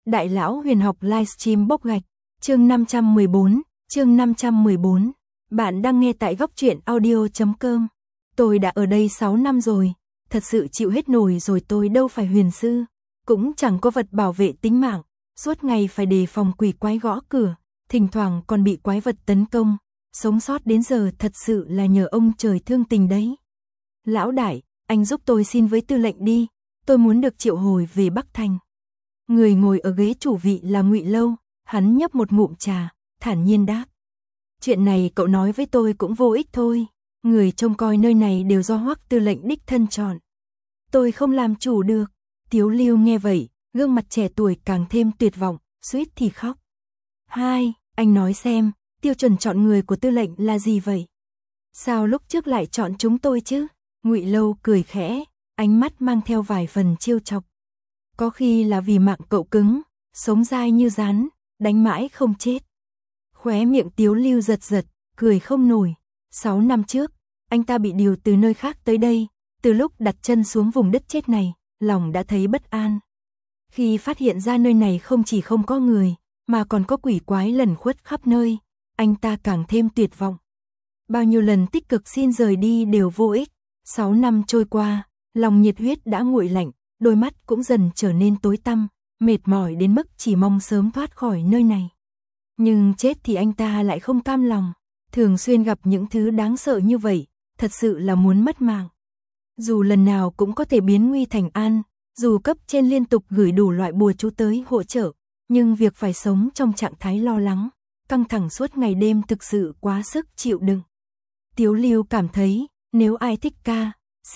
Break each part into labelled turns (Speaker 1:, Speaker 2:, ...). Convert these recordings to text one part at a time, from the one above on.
Speaker 1: Đại lão huyền học livestream bốc gạch, chương 514. Bạn đang nghe tại góc truyện audio.com. Tôi đã ở đây 6 năm rồi, thật sự chịu hết nổi rồi, tôi đâu phải huyền sư, cũng chẳng có vật bảo vệ tính mạng, suốt ngày phải đề phòng quỷ quái gõ cửa, thỉnh thoảng còn bị quái vật tấn công, sống sót đến giờ thật sự là nhờ ông trời thương tình đấy. Lão đại, anh giúp tôi xin với tư lệnh đi, tôi muốn được triệu hồi về Bắc Thành. Người ngồi ở ghế chủ vị là Ngụy Lâu, hắn nhấp một ngụm trà, thản nhiên đáp. Chuyện này cậu nói với tôi cũng vô ích thôi, người trông coi nơi này đều do Hoắc tư lệnh đích thân chọn. Tôi không làm chủ được. Tiếu Lưu nghe vậy, gương mặt trẻ tuổi càng thêm tuyệt vọng, suýt thì khóc. Hai, anh nói xem, tiêu chuẩn chọn người của tư lệnh là gì vậy? Sao lúc trước lại chọn chúng tôi chứ? Ngụy Lâu cười khẽ, ánh mắt mang theo vài phần trêu chọc. Có khi là vì mạng cậu cứng, sống dai như rắn, đánh mãi không chết. Khóe miệng Tiếu Lưu giật giật, cười không nổi. 6 năm trước, anh ta bị điều từ nơi khác tới đây, từ lúc đặt chân xuống vùng đất chết này, lòng đã thấy bất an. Khi phát hiện ra nơi này không chỉ không có người, mà còn có quỷ quái lẩn khuất khắp nơi, anh ta càng thêm tuyệt vọng. Bao nhiêu lần tích cực xin rời đi đều vô ích, 6 năm trôi qua, lòng nhiệt huyết đã nguội lạnh, đôi mắt cũng dần trở nên tối tăm, mệt mỏi đến mức chỉ mong sớm thoát khỏi nơi này. Nhưng chết thì anh ta lại không cam lòng, thường xuyên gặp những thứ đáng sợ như vậy, thật sự là muốn mất mạng. Dù lần nào cũng có thể biến nguy thành an, dù cấp trên liên tục gửi đủ loại bùa chú tới hỗ trợ, nhưng việc phải sống trong trạng thái lo lắng, căng thẳng suốt ngày đêm thực sự quá sức chịu đựng. Tiếu Lưu cảm thấy, nếu ai thích ca,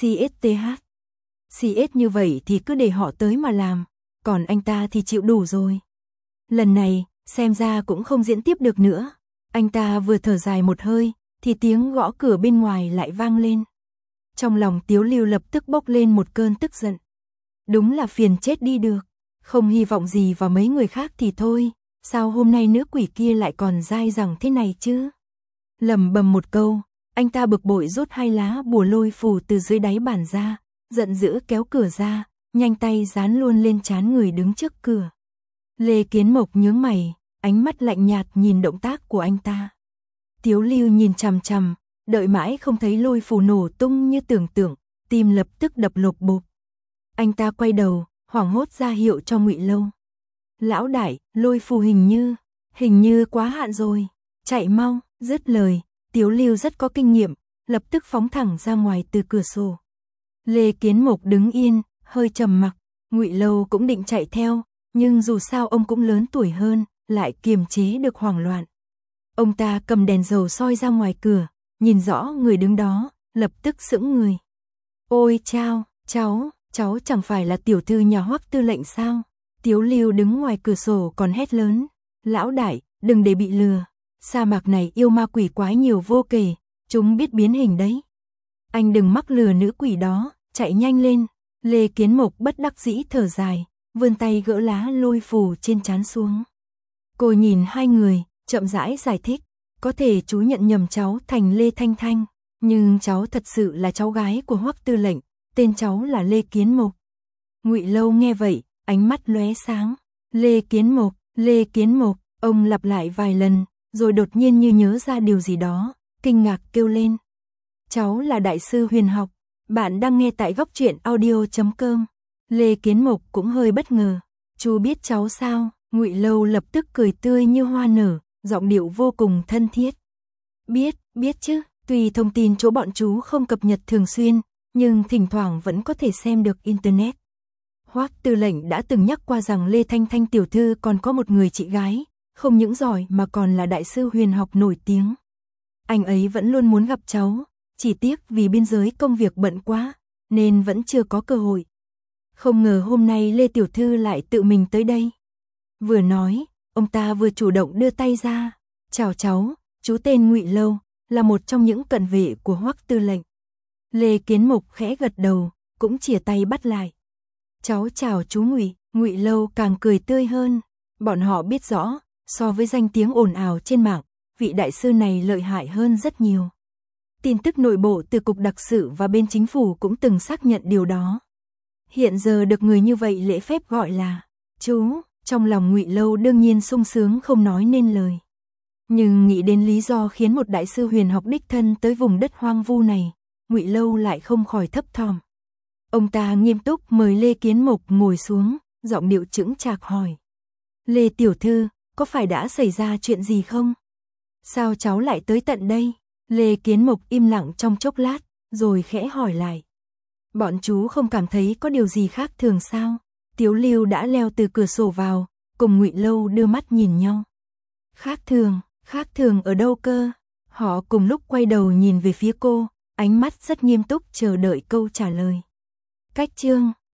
Speaker 1: CS như vậy thì cứ để họ tới mà làm, còn anh ta thì chịu đủ rồi. Lần này, xem ra cũng không diễn tiếp được nữa. Anh ta vừa thở dài một hơi, thì tiếng gõ cửa bên ngoài lại vang lên. Trong lòng Tiếu Lưu lập tức bốc lên một cơn tức giận. Đúng là phiền chết đi được, không hy vọng gì vào mấy người khác thì thôi, sao hôm nay nữ quỷ kia lại còn dai dẳng thế này chứ? Lẩm bẩm một câu, anh ta bực bội rút 2 lá bùa lôi phù từ dưới đáy bàn ra, giận dữ kéo cửa ra, nhanh tay dán luôn lên trán người đứng trước cửa. Lê Kiến Mộc nhướng mày, ánh mắt lạnh nhạt nhìn động tác của anh ta. Tiếu Lưu nhìn chằm chằm, đợi mãi không thấy lôi phù nổ tung như tưởng tượng, tim lập tức đập lộp bộp. Anh ta quay đầu, hoảng hốt ra hiệu cho Ngụy Lâu. Lão đại, lôi phù hình như quá hạn rồi, chạy mau. Dứt lời, Tiếu Lưu rất có kinh nghiệm, lập tức phóng thẳng ra ngoài từ cửa sổ. Lê Kiến Mộc đứng yên, hơi trầm mặc, Ngụy Lâu cũng định chạy theo, nhưng dù sao ông cũng lớn tuổi hơn, lại kiềm chế được hoảng loạn. Ông ta cầm đèn dầu soi ra ngoài cửa, nhìn rõ người đứng đó, lập tức sững người. Ôi chao, cháu chẳng phải là tiểu thư nhà Hoắc tư lệnh sao? Tiếu Lưu đứng ngoài cửa sổ còn hét lớn. Lão đại, đừng để bị lừa. Sa mạc này yêu ma quỷ quái nhiều vô kể, chúng biết biến hình đấy. Anh đừng mắc lừa nữ quỷ đó, chạy nhanh lên. Lê Kiến Mộc bất đắc dĩ thở dài, vươn tay gỡ lá lôi phù trên trán xuống. Cô nhìn hai người, chậm rãi giải thích. Có thể chú nhận nhầm cháu thành Lê Thanh Thanh, nhưng cháu thật sự là cháu gái của Hoắc tư lệnh, tên cháu là Lê Kiến Mộc. Ngụy Lâu nghe vậy, ánh mắt lóe sáng. Lê Kiến Mộc, ông lặp lại vài lần, rồi đột nhiên như nhớ ra điều gì đó, kinh ngạc kêu lên. Cháu là đại sư huyền học, bạn đang nghe tại góc truyện audio.com. Lê Kiến Mộc cũng hơi bất ngờ. Chú biết cháu sao? Ngụy Lâu lập tức cười tươi như hoa nở, giọng điệu vô cùng thân thiết. Biết chứ, tuy thông tin chỗ bọn chú không cập nhật thường xuyên, nhưng thỉnh thoảng vẫn có thể xem được internet. Hoắc tư lệnh đã từng nhắc qua rằng Lê Thanh Thanh tiểu thư còn có một người chị gái, không những giỏi mà còn là đại sư huyền học nổi tiếng. Anh ấy vẫn luôn muốn gặp cháu, chỉ tiếc vì biên giới công việc bận quá, nên vẫn chưa có cơ hội. Không ngờ hôm nay Lê tiểu thư lại tự mình tới đây. Vừa nói, ông ta vừa chủ động đưa tay ra. Chào cháu, chú tên Ngụy Lâu, là một trong những cận vệ của Hoắc tư lệnh. Lê Kiến Mộc khẽ gật đầu, cũng chìa tay bắt lại. Cháu chào chú Ngụy. Ngụy Lâu càng cười tươi hơn. Bọn họ biết rõ, so với danh tiếng ồn ào trên mạng, vị đại sư này lợi hại hơn rất nhiều. Tin tức nội bộ từ cục đặc sự và bên chính phủ cũng từng xác nhận điều đó. Hiện giờ được người như vậy lễ phép gọi là chú, Trong lòng Ngụy Lâu đương nhiên sung sướng không nói nên lời. Nhưng nghĩ đến lý do khiến một đại sư huyền học đích thân tới vùng đất hoang vu này, Ngụy Lâu lại không khỏi thấp thỏm. Ông ta nghiêm túc mời Lê Kiến Mộc ngồi xuống, giọng điệu chững chạc hỏi. Lê tiểu thư, có phải đã xảy ra chuyện gì không? Sao cháu lại tới tận đây? Lê Kiến Mộc im lặng trong chốc lát, rồi khẽ hỏi lại. Bọn chú không cảm thấy có điều gì khác thường sao? Tiếu Lưu đã leo từ cửa sổ vào, cùng Ngụy Lâu đưa mắt nhìn nhau. Khác thường ở đâu cơ? Họ cùng lúc quay đầu nhìn về phía cô, ánh mắt rất nghiêm túc chờ đợi câu trả lời. Cách chương